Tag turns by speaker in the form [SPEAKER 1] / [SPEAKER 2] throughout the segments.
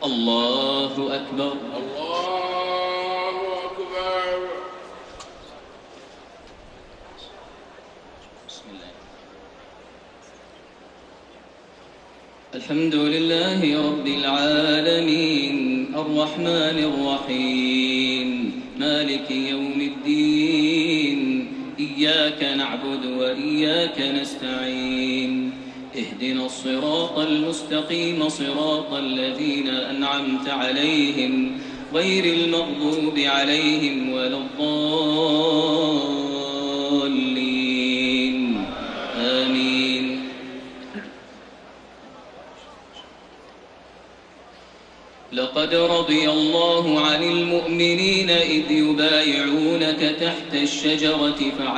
[SPEAKER 1] الله أكبر.
[SPEAKER 2] الله أكبر.
[SPEAKER 1] بسم الله. الحمد لله رب العالمين الرحمن الرحيم مالك يوم الدين إياك نعبد وإياك نستعين اهدنا الصراط المستقيم صراط الذين أنعمت عليهم غير المغضوب عليهم ولا الضالين آمين. لقد رضي الله عن المؤمنين إذ يبايعونك تحت الشجرة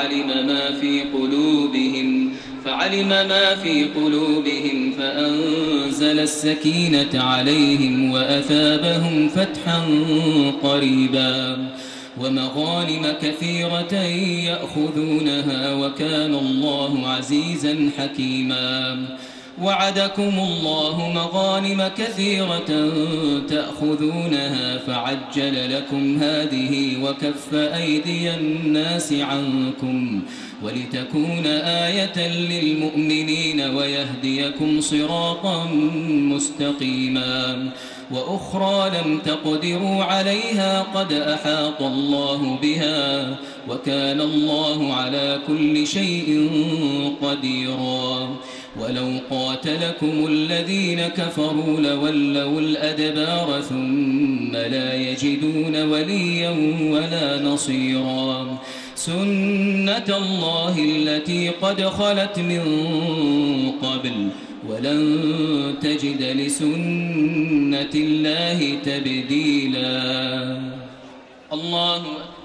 [SPEAKER 1] فعلم ما في قلوبهم فأنزل السكينة عليهم وأثابهم فتحا قريبا ومغانم كثيرة يأخذونها وكان الله عزيزا حكيما. وعدكم الله مغانم كثيرة تأخذونها فعجل لكم هذه وكف أيدي الناس عنكم ولتكون آية للمؤمنين ويهديكم صراطا مستقيما. وأخرى لم تقدروا عليها قد أحاط الله بها وكان الله على كل شيء قديرا. ولو قاتلكم الذين كفروا لولوا الأدبار ثم لا يجدون وليا ولا نصيرا. سنة الله التي قد خلت من قبل ولن تجد لسنة الله تبديلا. الله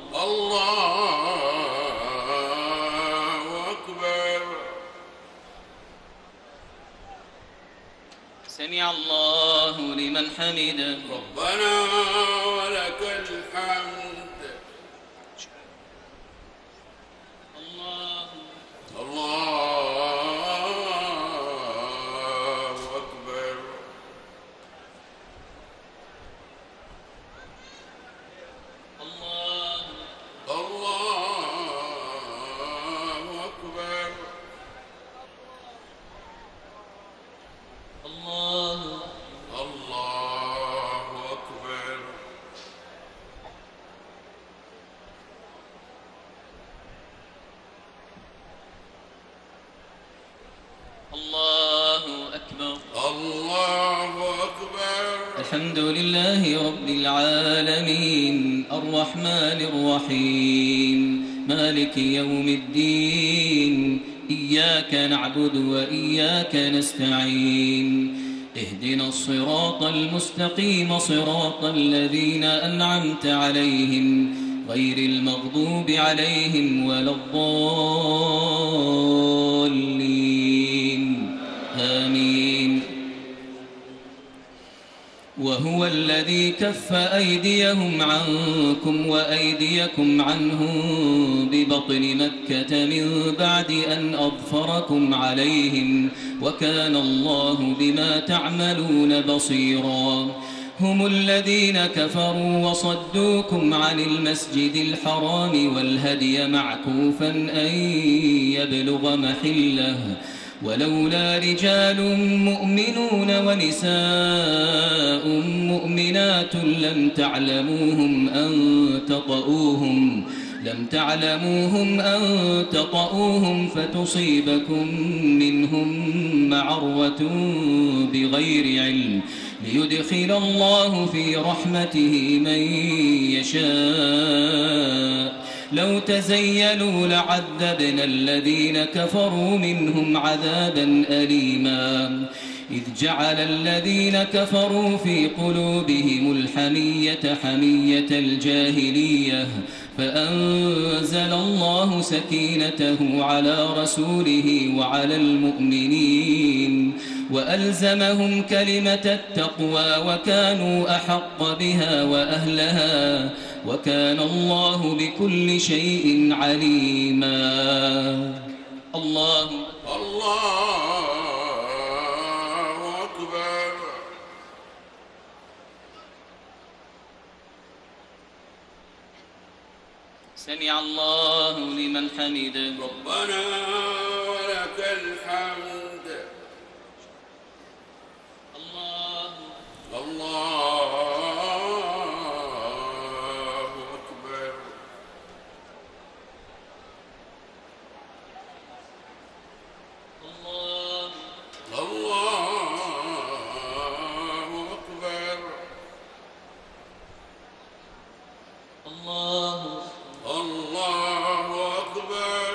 [SPEAKER 2] أكبر.
[SPEAKER 1] سمع الله لمن حمده.
[SPEAKER 2] ربنا ولك الحمد. الله أكبر. الله أكبر. الله أكبر.
[SPEAKER 1] الله أكبر.
[SPEAKER 2] الله أكبر.
[SPEAKER 1] الحمد لله رب العالمين الرحمن الرحيم مالك يوم الدين إياك نعبد وإياك نستعين اهدنا الصراط المستقيم صراط الذين أنعمت عليهم غير المغضوب عليهم ولا الضالين آمين. وهو الذي كف أيديهم عنكم وأيديكم عنهم ببطن مكة من بعد أن أظفركم عليهم وكان الله بما تعملون بصيرا. هم الذين كفروا وصدوكم عن المسجد الحرام والهدي معكوفا أن يبلغ محله ولولا رجال مؤمنون ونساء مؤمنات لم تعلموهم أن تطؤوهم فتصيبكم منهم معرة بغير علم ليدخل الله في رحمته من يشاء. لو تزيلوا لعذبنا الذين كفروا منهم عذابا أليما. إذ جعل الذين كفروا في قلوبهم الحمية حمية الجاهلية فأنزل الله سكينته على رسوله وعلى المؤمنين وألزمهم كلمة التقوى وكانوا أحق بها وأهلها وكان الله بكل شيء عليما. الله
[SPEAKER 2] أكبر.
[SPEAKER 1] سمع الله لمن حمده.
[SPEAKER 2] ربنا ولك الحمد.
[SPEAKER 1] الله
[SPEAKER 2] أكبر.
[SPEAKER 1] الله
[SPEAKER 2] أكبر.
[SPEAKER 1] الله
[SPEAKER 2] أكبر.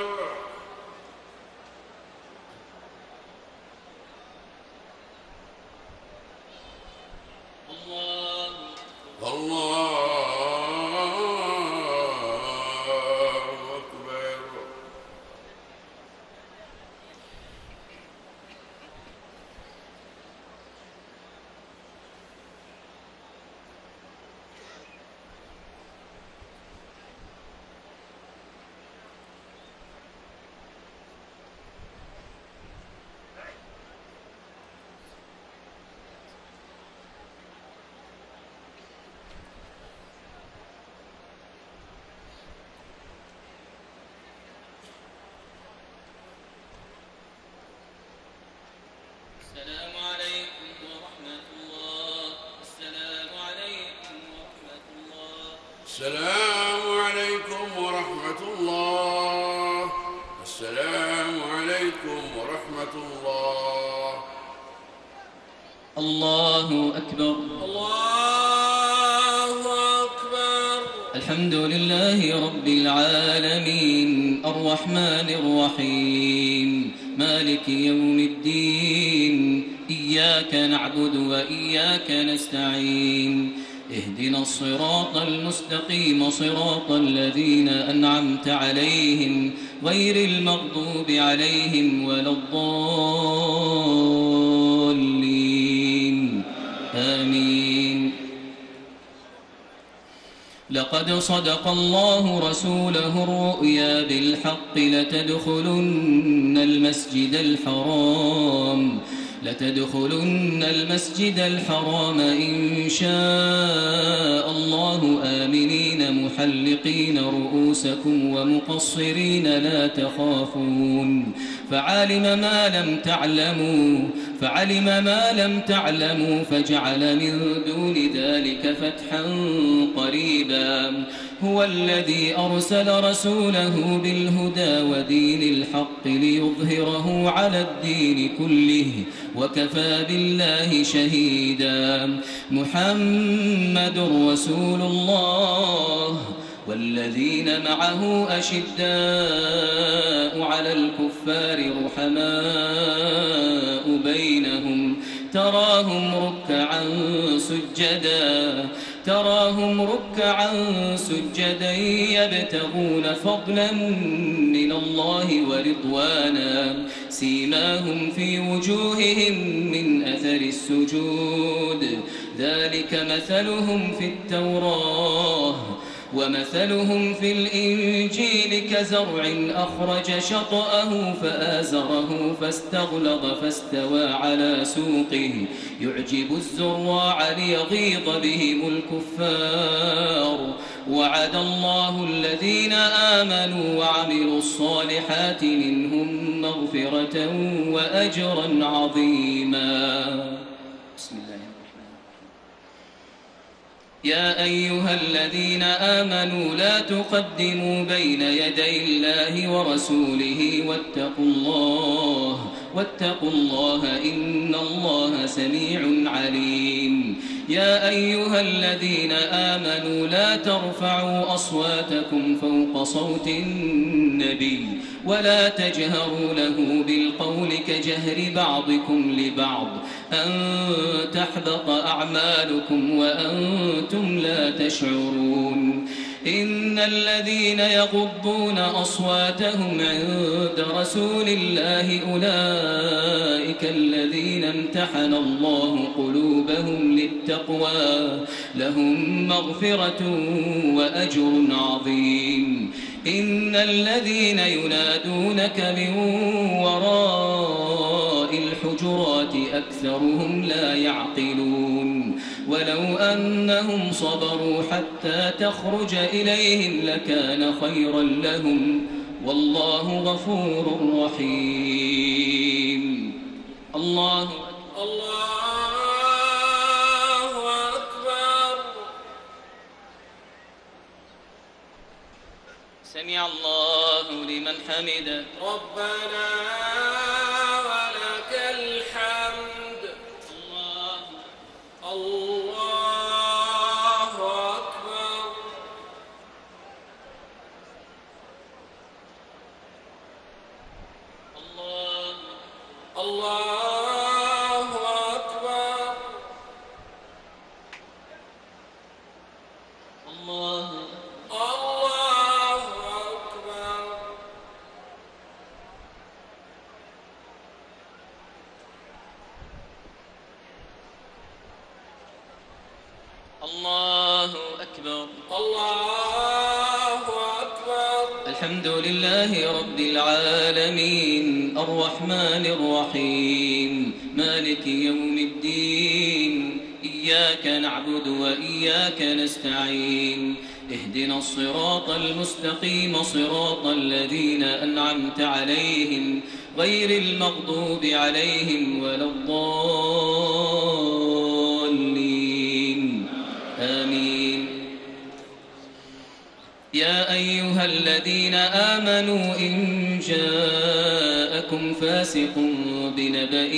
[SPEAKER 1] السلام عليكم ورحمة الله. السلام عليكم ورحمة الله.
[SPEAKER 2] السلام عليكم ورحمة الله. السلام عليكم ورحمة الله.
[SPEAKER 1] الله أكبر.
[SPEAKER 2] الله أكبر.
[SPEAKER 1] الحمد لله رب العالمين الرحمن الرحيم مالك يوم الدين إياك نعبد وإياك نستعين اهدنا الصراط المستقيم صراط الذين أنعمت عليهم غير المغضوب عليهم ولا الضالين آمين. لقد صدق الله رسوله الرؤيا بالحق لتدخلن المسجد الحرام إن شاء الله آمنين محلقين رؤوسكم ومقصرين لا تخافون فعلم ما لم تعلموا فجعل من دون ذلك فتحا قريبا. هو الذي أرسل رسوله بالهدى ودين الحق ليظهره على الدين كله وكفى بالله شهيدا. محمد رسول الله والذين معه أشداء على الكفار رحماء بينهم تراهم ركعا سجدا يبتغون فضلا من الله ورضوانا سيماهم في وجوههم من أثر السجود ذلك مثلهم في التوراة ومثلهم في الإنجيل كزرع أخرج شطأه فآزره فاستغلظ فاستوى على سوقه يعجب الزراع ليغيظ بهم الكفار. وعد الله الذين آمنوا وعملوا الصالحات منهم مغفرة وأجرا عظيما. بسم الله الرحمن الرحيم. يا أيها الذين آمنوا لا تقدموا بين يدي الله ورسوله واتقوا الله إن الله سميع عليم. يا أيها الذين آمنوا لا ترفعوا أصواتكم فوق صوت النبي ولا تجهروا له بالقول كجهر بعضكم لبعض أن تحبط أعمالكم وأنتم لا تشعرون. إن الذين يغضون أصواتهم عند رسول الله أولئك الذين امتحن الله قلوبهم للتقوى لهم مغفرة وأجر عظيم. إن الذين ينادونك من وراء الحجرات أكثرهم لا يعقلون. ولو أنهم صبروا حتى تخرج إليهم لكان خيرا لهم والله غفور رحيم. الله
[SPEAKER 2] أكبر.
[SPEAKER 1] سمع الله لمن حمده.
[SPEAKER 2] ربنا ولك الحمد. الله أكبر. الله أكبر. الله أكبر.
[SPEAKER 1] الله أكبر.
[SPEAKER 2] الله أكبر.
[SPEAKER 1] الحمد لله رب العالمين الرحمن الرحيم مالك يوم الدين إياك نعبد وإياك نستعين اهدنا الصراط المستقيم صراط الذين أنعمت عليهم غير المغضوب عليهم ولا الضالين آمين. يا أيها الذين آمنوا إن جاءكم فاسق بنبأ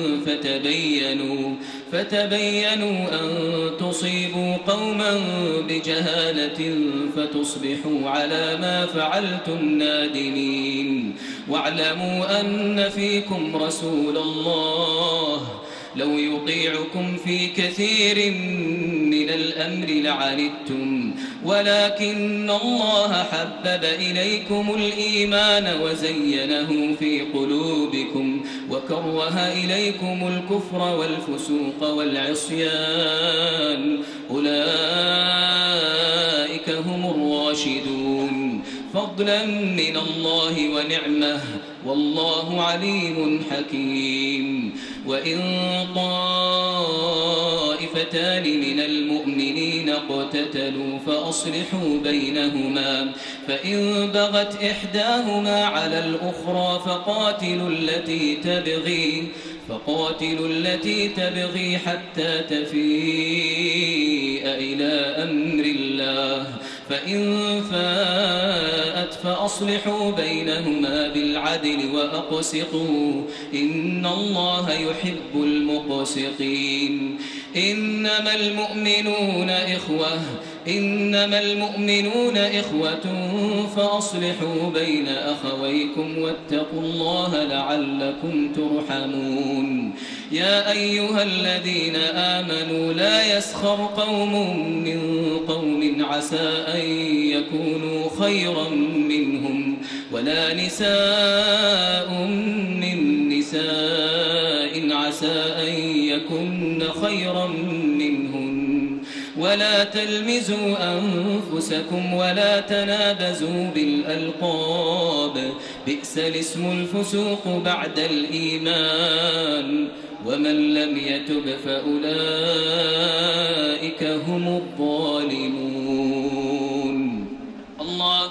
[SPEAKER 1] فتبينوا أن تصيبوا قوما بجهالة فتصبحوا على ما فعلتم نادمين. واعلموا أن فيكم رسول الله لو يطيعكم في كثير من الأمر لعنتم ولكن الله حبب إليكم الإيمان وزينه في قلوبكم وكره إليكم الكفر والفسوق والعصيان أولئك هم الراشدون فضلا من الله ونعمه والله عليم حكيم. وإن طائفتان من المؤمنين اقتتلوا فأصلحوا بينهما فإن بغت إحداهما على الأخرى فقاتلوا التي تبغي حتى تفيء إلى أمر الله فإن فاءت فأصلحوا بينهما بالعدل وأقسطوا إن الله يحب المقسطين. إنما المؤمنون إخوة فأصلحوا بين أخويكم واتقوا الله لعلكم ترحمون. يا أيها الذين آمنوا لا يسخر قوم من قوم عسى أن يكونوا خيرا منهم ولا نساء من نساء عسى أن يكن خيرا منهن ولا تلمزوا أنفسكم ولا تنابزوا بالألقاب بئس الاسم الفسوق بعد الإيمان ومن لم يتب فأولئك هم الظالمون. الله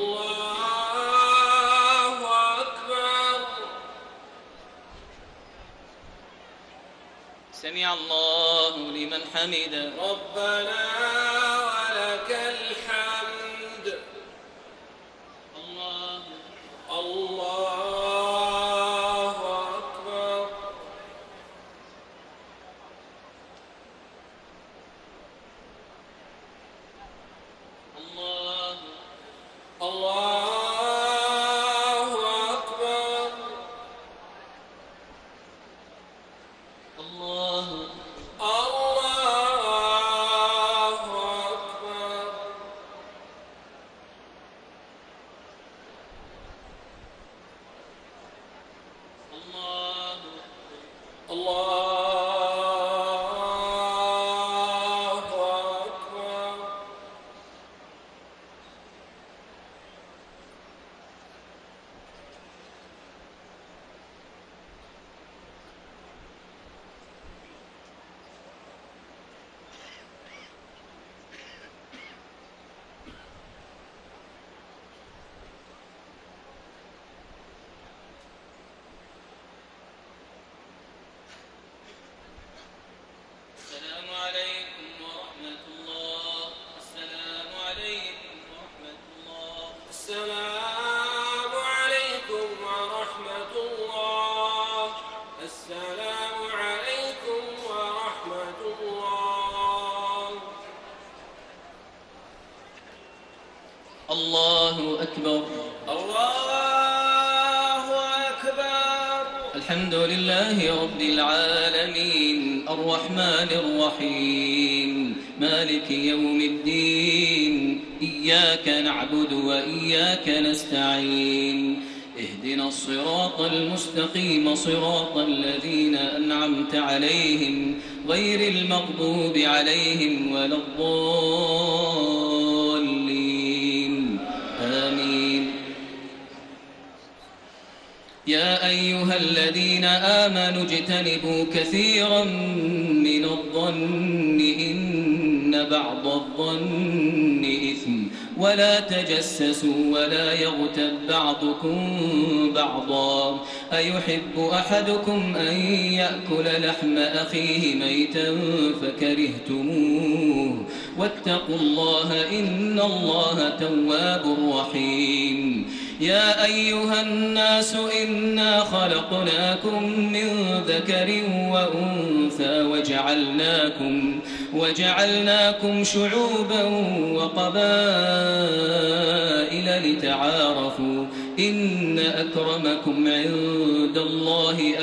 [SPEAKER 2] أكبر.
[SPEAKER 1] سمع الله لمن حمده.
[SPEAKER 2] ربنا ولك الحمد. الله أكبر. الله أكبر. الله
[SPEAKER 1] الله أكبر.
[SPEAKER 2] الله أكبر.
[SPEAKER 1] الحمد لله رب العالمين الرحمن الرحيم مالك يوم الدين إياك نعبد وإياك نستعين اهدنا الصراط المستقيم صراط الذين أنعمت عليهم غير المغضوب عليهم ولا الضالين آمين. يا أيها الذين آمنوا اجتنبوا كثيرا من الظن إن بعض الظن إثم ولا تجسسوا ولا يغتب بعضكم بعضا أيحب أحدكم أن يأكل لحم أخيه ميتا فكرهتموه واتقوا الله إن الله تواب رحيم. يا أيها الناس إنا خلقناكم من ذكر وأنثى وجعلناكم شعوبا وقبائل لتعارفوا إن أكرمكم عند الله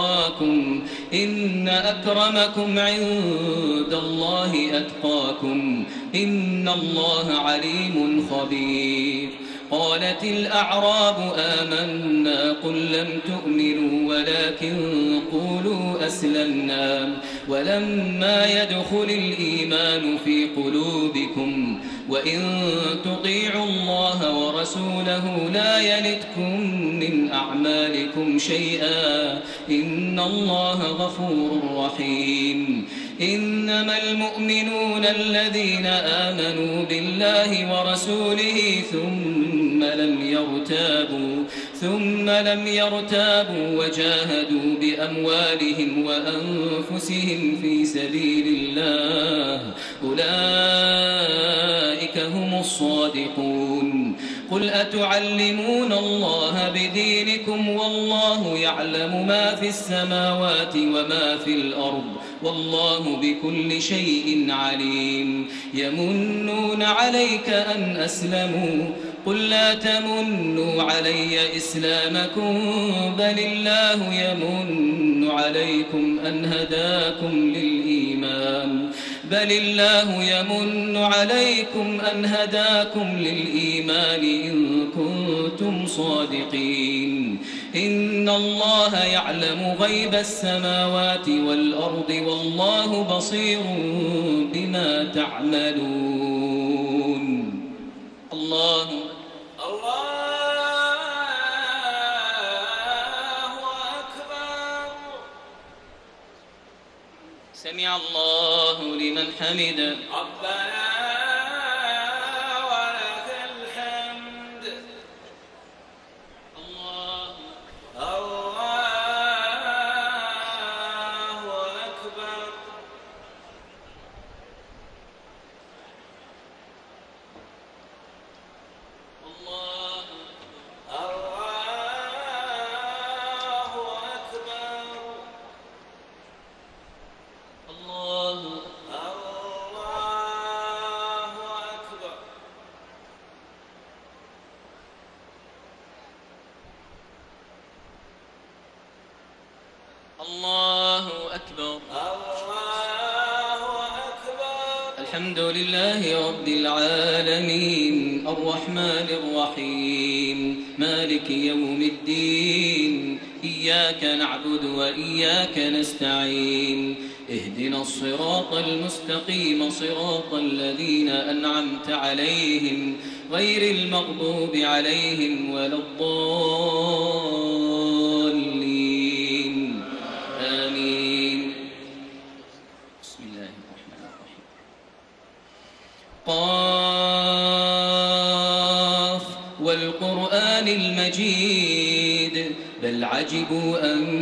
[SPEAKER 1] أتقاكم إن الله عليم خبير. قالت الأعراب آمنا قل لم تؤمنوا ولكن قولوا أسلمنا ولما يدخل الإيمان في قلوبكم وإن تطيعوا الله ورسوله لا يلتكم من أعمالكم شيئا إن الله غفور رحيم. إنما المؤمنون الذين آمنوا بالله ورسوله ثم لم يرتابوا وجاهدوا بأموالهم وأنفسهم في سبيل الله أولئك هم الصادقون. قل أتعلمون الله بدينكم والله يعلم ما في السماوات وما في الأرض والله بكل شيء عليم. يمنون عليك أن أسلموا قل لا تمنوا علي إسلامكم بل الله يمن عليكم أن هداكم للإيمان إن كنتم صادقين. إن الله يعلم غيب السماوات والأرض والله بصير بما تعملون. الله
[SPEAKER 2] أكبر.
[SPEAKER 1] سمع الله لمن حمده.
[SPEAKER 2] ربنا ولك الحمد.
[SPEAKER 1] الله
[SPEAKER 2] أكبر.
[SPEAKER 1] الله الله أكبر. الحمد لله رب العالمين الرحمن الرحيم مالك يوم الدين إياك نعبد وإياك نستعين اهدنا الصراط المستقيم صراط الذين أنعمت عليهم غير المغضوب عليهم ولا الضالين آمين. بسم الله الرحمن الرحيم. قاف والقرآن المجيد بل عجبوا أن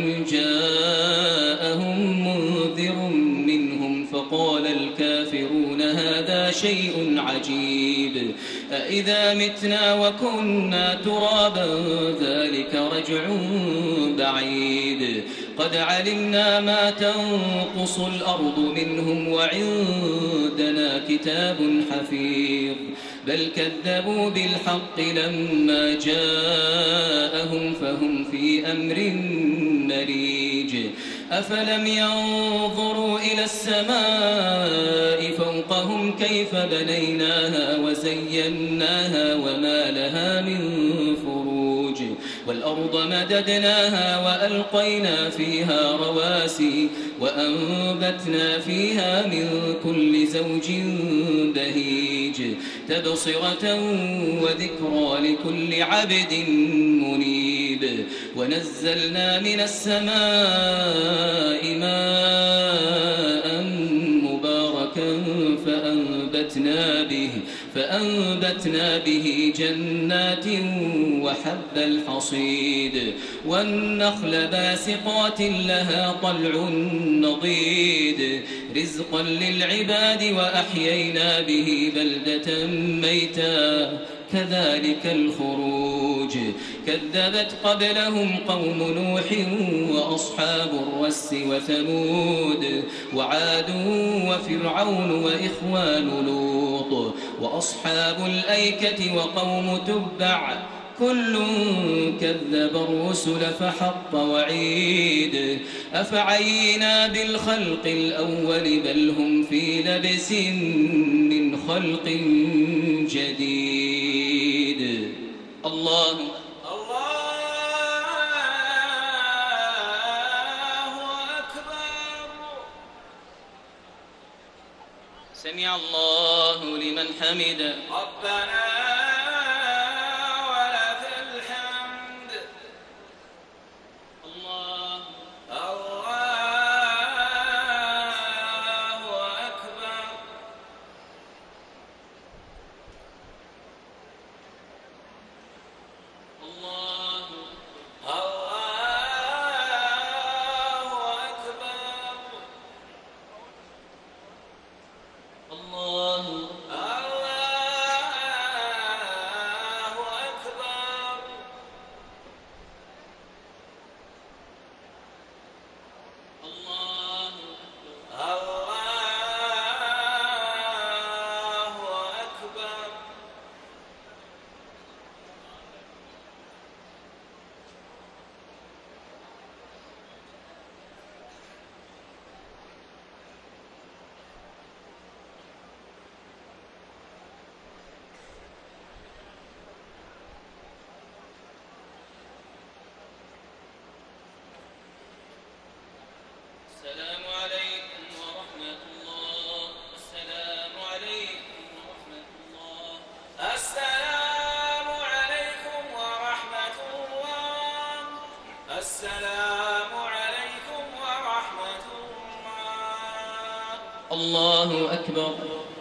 [SPEAKER 1] جاءهم منذر منهم فقال الكافرون هذا شيء عجيب أإذا متنا وكنا ترابا ذلك رجع بعيد قد علمنا ما تنقص الأرض منهم وعندنا كتاب حفيظ بل كذبوا بالحق لما جاءهم فهم في أمر مريج أفلم ينظروا إلى السماء فوقهم كيف بنيناها وزيناها وما لها من فروج والأرض مددناها وألقينا فيها رواسي وأنبتنا فيها من كل زوج بهيج تبصرة وذكرى لكل عبد منيب ونزلنا من السماء ماء مباركا فأنبتنا به جنات وحب الحصيد والنخل باسقات لها طلع نضيد رزقا للعباد وأحيينا به بلدة ميتا كذلك الخروج كذبت قبلهم قوم نوح وأصحاب الرس وثمود وعاد وفرعون وإخوان لوط وأصحاب الأيكة وقوم تبع كل كذب الرسل فحق وعيد أفعينا بالخلق الأول بل هم في لبس من خلق جديد الله
[SPEAKER 2] أكبر.
[SPEAKER 1] سمع الله لمن حمده
[SPEAKER 2] ربنا ولك الحمد.
[SPEAKER 1] الله
[SPEAKER 2] أكبر.
[SPEAKER 1] الله
[SPEAKER 2] أكبر.
[SPEAKER 1] الله السلام عليكم ورحمة الله. السلام عليكم ورحمة الله.
[SPEAKER 2] السلام عليكم ورحمة الله. السلام عليكم ورحمة الله.
[SPEAKER 1] الله أكبر.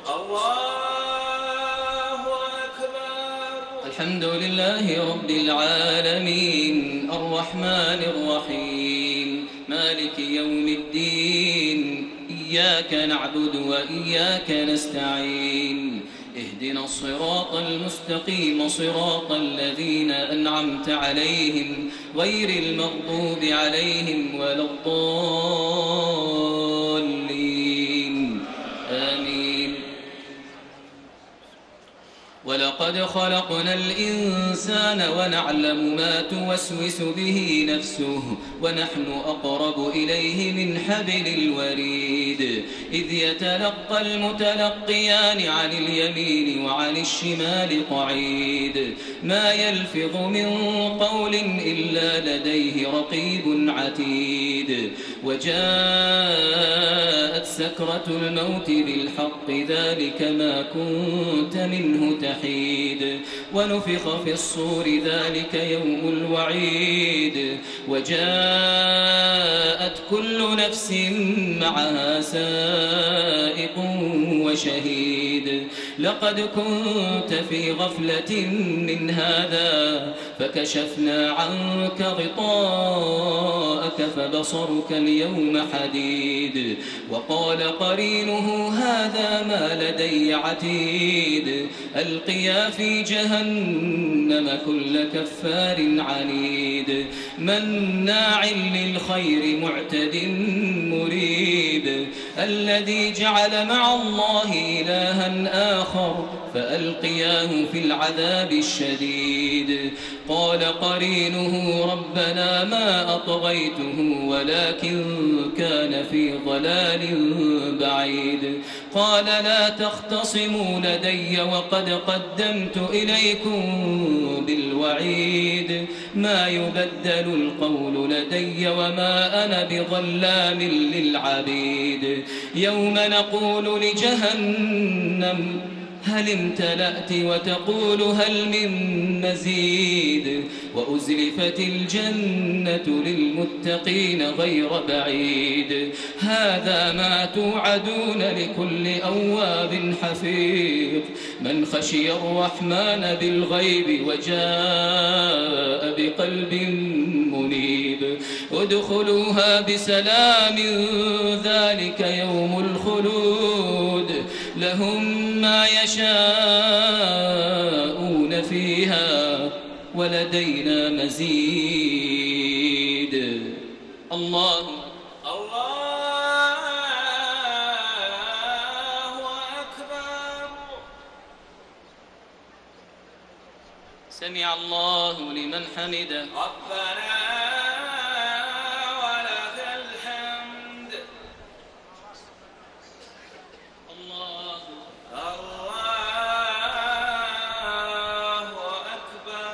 [SPEAKER 2] الله أكبر.
[SPEAKER 1] الحمد لله رب العالمين الرحمن الرحيم مالك يوم الدين إياك نعبد وإياك نستعين اهدنا الصراط المستقيم صراط الذين أنعمت عليهم غير المغضوب عليهم ولا الضالين آمين. ولقد خلقنا الإنسان ونعلم ما توسوس به نفسه ونحن أقرب إليه من حبل الوريد إذ يتلقى المتلقيان عن اليمين وعن الشمال قعيد ما يلفظ من قول إلا لديه رقيب عتيد وجاءت سكرة الموت بالحق ذلك ما كنت منه تحيد ونفخ في الصور ذلك يوم الوعيد وجاءت كل نفس معها سائق وشهيد لقد كنت في غفلة من هذا فكشفنا عنك غطاءك فبصرك اليوم حديد وقال قرينه هذا ما لدي عتيد ألقيا في جهنم كل كفار عنيد مناع للخير معتد مريب الذي جعل مع الله إلها آخر فألقياه في العذاب الشديد. قال قرينه ربنا ما أطغيته ولكن كان في ضلال بعيد. قال لا تختصموا لدي وقد قدمت إليكم بالوعيد. ما يبدل القول لدي وما أنا بظلام للعبيد. يوم نقول لجهنم هل امتلأت وتقول هل من مزيد. وأزلفت الجنة للمتقين غير بعيد. هذا ما توعدون لكل أواب حفيظ من خشي الرحمن بالغيب وجاء بقلب منيب. ادخلوها بسلام ذلك يوم الخلود لهم ما يشاءون فيها ولدينا مزيد. الله
[SPEAKER 2] أكبر.
[SPEAKER 1] سمع الله لمن حمده.
[SPEAKER 2] ربنا ولك الحمد.
[SPEAKER 1] الله
[SPEAKER 2] أكبر.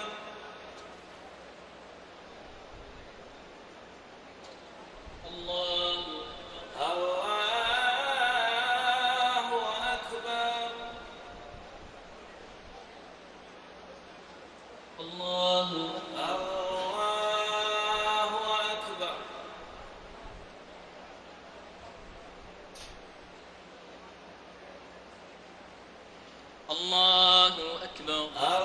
[SPEAKER 1] الله
[SPEAKER 2] أكبر.
[SPEAKER 1] الله
[SPEAKER 2] أكبر.
[SPEAKER 1] الله أكبر.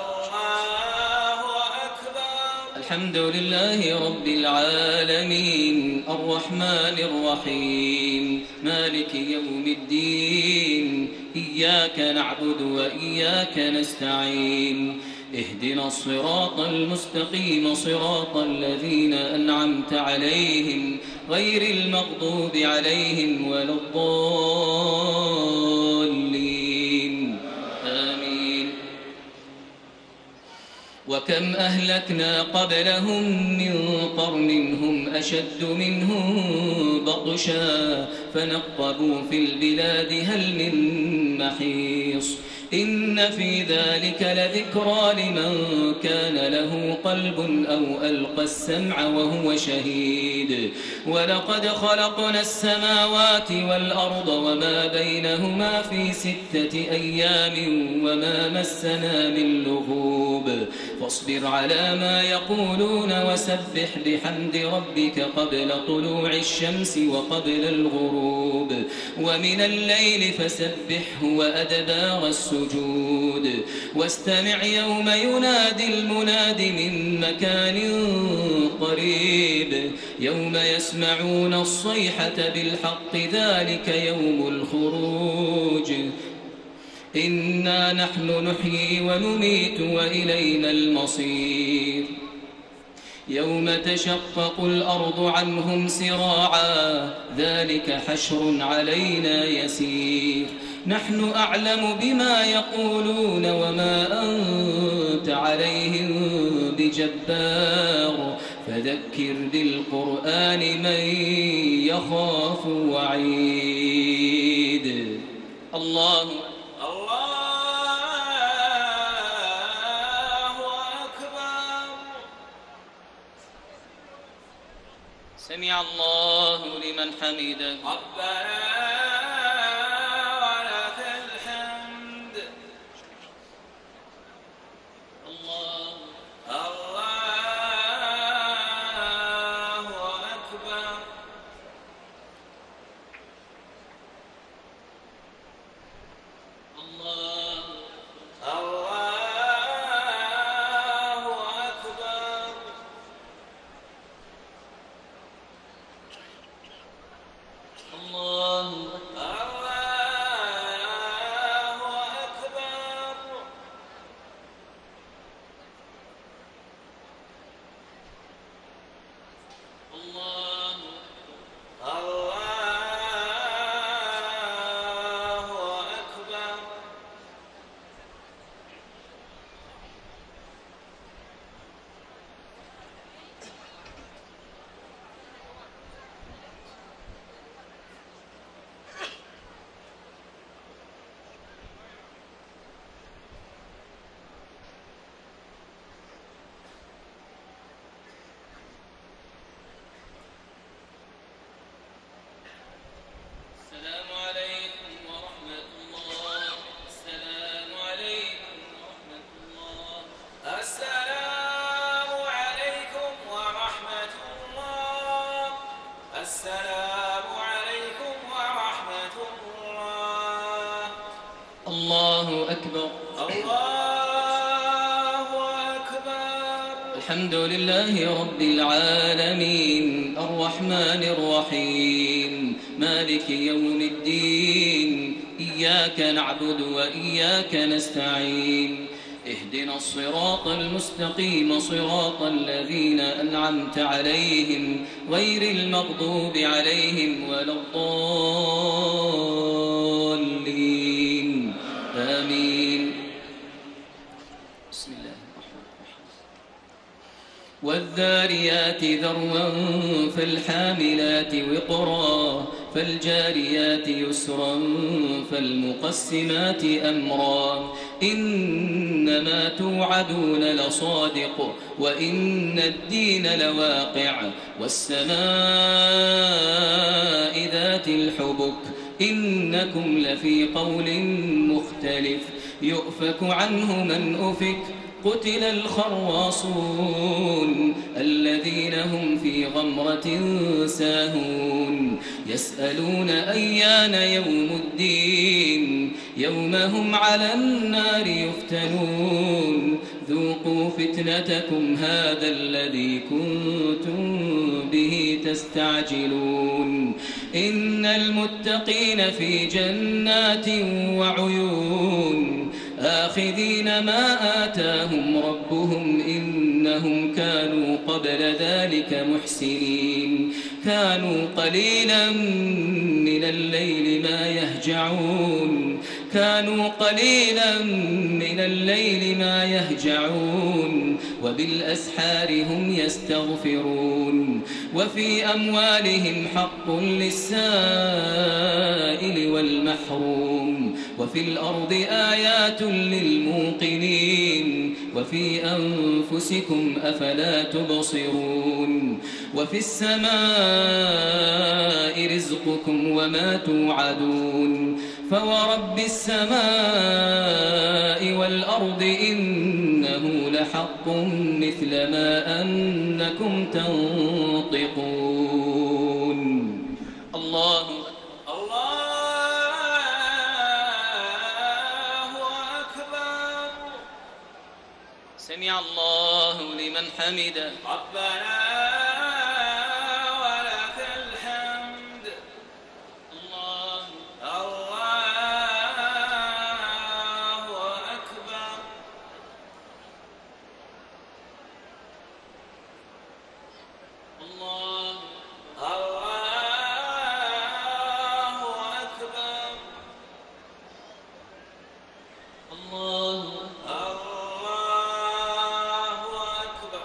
[SPEAKER 2] أكبر.
[SPEAKER 1] الحمد لله رب العالمين الرحمن الرحيم مالك يوم الدين. إياك نعبد وإياك نستعين. اهدنا الصراط المستقيم صراط الذين أنعمت عليهم غير المغضوب عليهم ولا الضالين آمين. وكم أهلكنا قبلهم من قرن هم أشد منهم بطشا فنقبوا في البلاد هل من محيص. إن في ذلك لذكرى لمن كان له قلب أو ألقى السمع وهو شهيد. ولقد خلقنا السماوات والأرض وما بينهما في 6 أيام وما مسنا من لغوب. فاصبر على ما يقولون وسبح بحمد ربك قبل طلوع الشمس وقبل الغروب ومن الليل فسبحه وأدبار السجود. واستمع يوم ينادي المناد من مكان قريب. يوم يسمعون الصيحة بالحق ذلك يوم الخروج. إنا نحن نحيي ونميت وإلينا المصير. يوم تشقق الأرض عنهم سراعا ذلك حشر علينا يسير. نحن أعلم بما يقولون وما أنت عليهم بجبار. فذكر بالقرآن من يخاف وعيد. الله
[SPEAKER 2] أكبر.
[SPEAKER 1] سمع الله لمن حمده.
[SPEAKER 2] ربنا ولك الحمد.
[SPEAKER 1] الله
[SPEAKER 2] أكبر.
[SPEAKER 1] الله
[SPEAKER 2] أكبر.
[SPEAKER 1] الله الله أكبر.
[SPEAKER 2] الله أكبر.
[SPEAKER 1] الحمد لله رب العالمين الرحمن الرحيم مالك يوم الدين إياك نعبد وإياك نستعين اهدنا الصراط المستقيم صراط الذين أنعمت عليهم غير المغضوب عليهم ولا الضالين آمين. بسم الله الرحمن الرحيم. والذاريات ذروا فالحاملات وقرا فالجاريات يسرا فالمقسمات أمرا إنما توعدون لصادق وإن الدين لواقع والسماء ذات الحبك إنكم لفي قول مختلف يؤفك عنه من أفك قتل الخراصون الذين هم في غمرة ساهون يسألون أيان يوم الدين يوم هم على النار يفتنون ذوقوا فتنتكم هذا الذي كنتم به تستعجلون إن المتقين في جنات وعيون آخذين ما آتاهم ربهم إنهم كانوا قبل ذلك محسنين كانوا قليلا من الليل ما يهجعون وبالأسحار هم يستغفرون وفي أموالهم حق للسائل والمحروم وفي الأرض آيات للموقنين وفي أنفسكم أفلا تبصرون وفي السماء رزقكم وما توعدون فورب السماء والأرض إنه لحق مثل ما أنكم تنطقون. الله
[SPEAKER 2] أكبر.
[SPEAKER 1] سمع الله لمن حمده.
[SPEAKER 2] ربنا ولك الحمد.
[SPEAKER 1] الله
[SPEAKER 2] أكبر.
[SPEAKER 1] الله
[SPEAKER 2] أكبر.
[SPEAKER 1] الله
[SPEAKER 2] أكبر.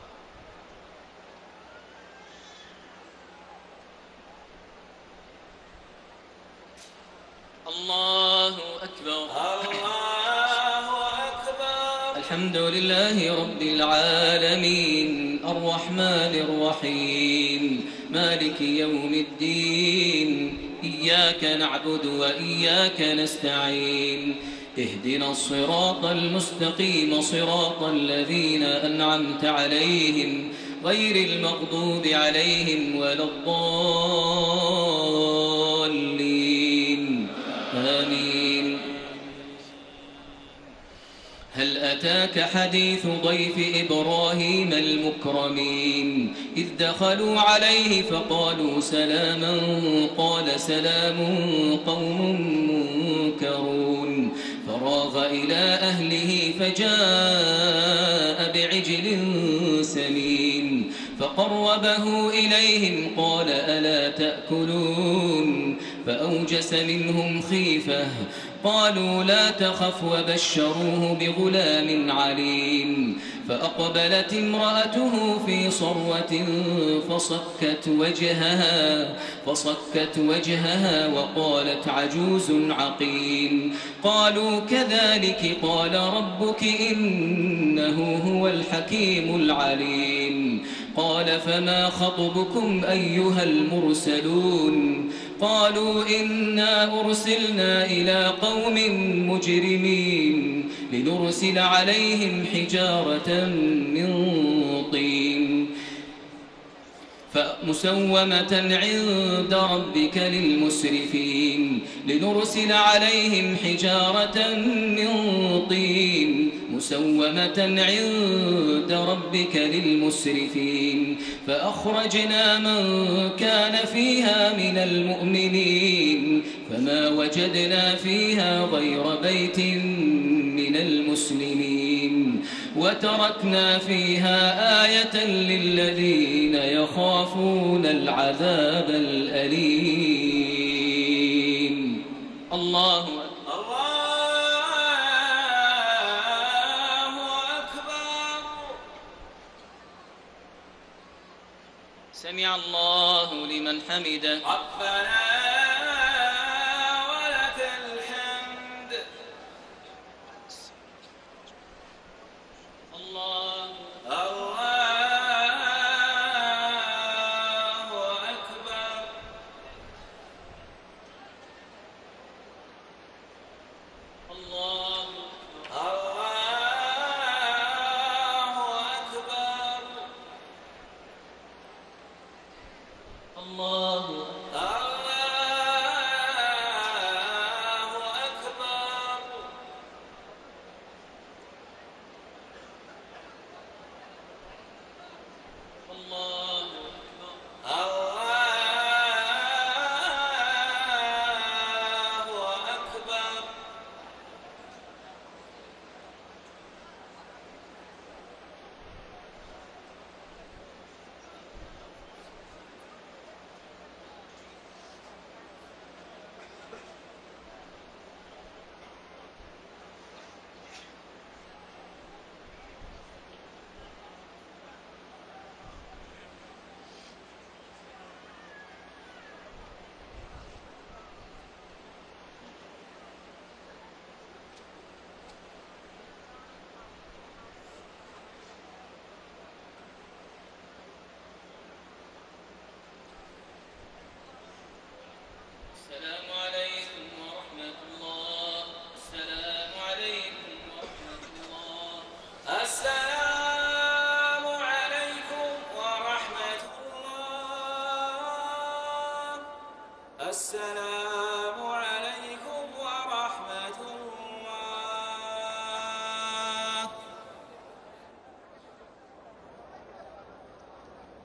[SPEAKER 1] الله أكبر.
[SPEAKER 2] الله أكبر.
[SPEAKER 1] الحمد لله رب العالمين الرحمن الرحيم مالك يوم الدين إياك نعبد وإياك نستعين اهدنا الصراط المستقيم صراط الذين أنعمت عليهم غير المغضوب عليهم ولا الضالين آمين. هل أتاك حديث ضيف إبراهيم المكرمين إذ دخلوا عليه فقالوا سلاما قال سلام قوم منكرون فراغ إلى أهله فجاء بعجل سمين فقربه إليهم قال ألا تأكلون فأوجس منهم خيفة قالوا لا تخف وبشروه بغلام عليم فأقبلت امرأته في صرة فصكت وجهها وقالت عجوز عقيم قالوا كذلك قال ربك إنه هو الحكيم العليم قال فما خطبكم أيها المرسلون قالوا إنا أرسلنا إلى قوم مجرمين لنرسل عليهم حجارة من طين مسومة عند ربك للمسرفين لنرسل عليهم حجارة من طين مسومة عند ربك للمسرفين فأخرجنا من كان فيها من المؤمنين فما وجدنا فيها غير بيت من المسلمين وتركنا فيها آية للذين يخافون العذاب الأليم. الله أكبر. سمع الله لمن حمده.
[SPEAKER 2] ربنا ولك الحمد.
[SPEAKER 1] الله
[SPEAKER 2] أكبر.
[SPEAKER 1] الله
[SPEAKER 2] أكبر.
[SPEAKER 1] الله السلام عليكم ورحمة الله. السلام عليكم ورحمة الله.
[SPEAKER 2] السلام عليكم ورحمة الله. السلام